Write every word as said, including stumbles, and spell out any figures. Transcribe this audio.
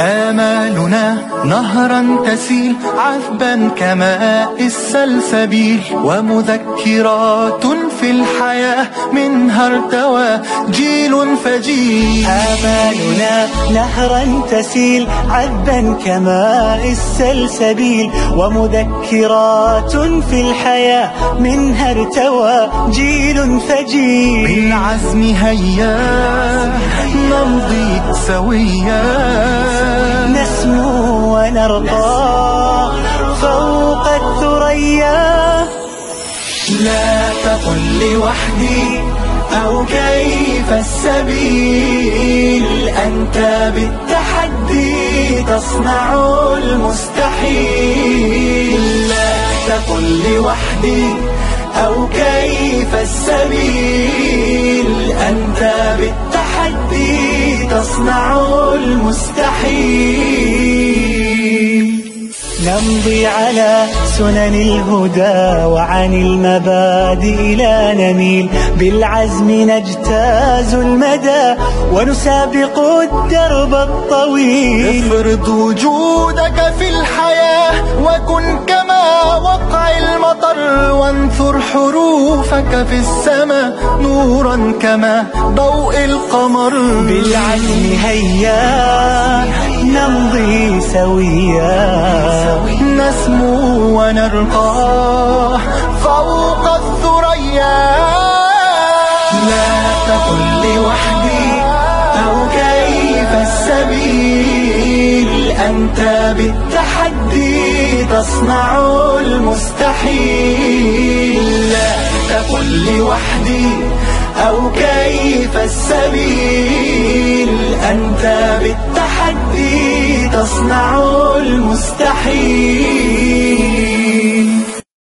آمالنا نهرا تسيل عذبا كماء السلسبيل، ومذكرات في الحياة منها ارتوى جيل فجيل. آمالنا نهرا تسيل عذبا كماء السلسبيل، ومذكرات في الحياة منها ارتوى جيل فجيل. بالعزم هيا نمضي سويا، نسمو ونرقى فوق الثريا. لا تقل لوحدي أو كيف السبيل، أنت بالتحدي تصنع المستحيل. لا تقل لوحدي أو كيف السبيل، أنت بالتحدي تصنع المستحيل. نمضي على سنن الهدى وعن المبادئ لا نميل، بالعزم نجتاز المدى ونسابق الدرب الطويل. افرض وجودك في الحياة وكن كما وقع المطر، وانثر حروفك في السماء نورا كما ضوء القمر. بالعزم هيا نمضي سويا، نسمو ونرقى فوق الثريا. لا تقل لوحدي أو كيف السبيل، أنت بالتحدي تصنع المستحيل. لا تقل لوحدي أو كيف السبيل، أنت بالتحدي تصنع المستحيل.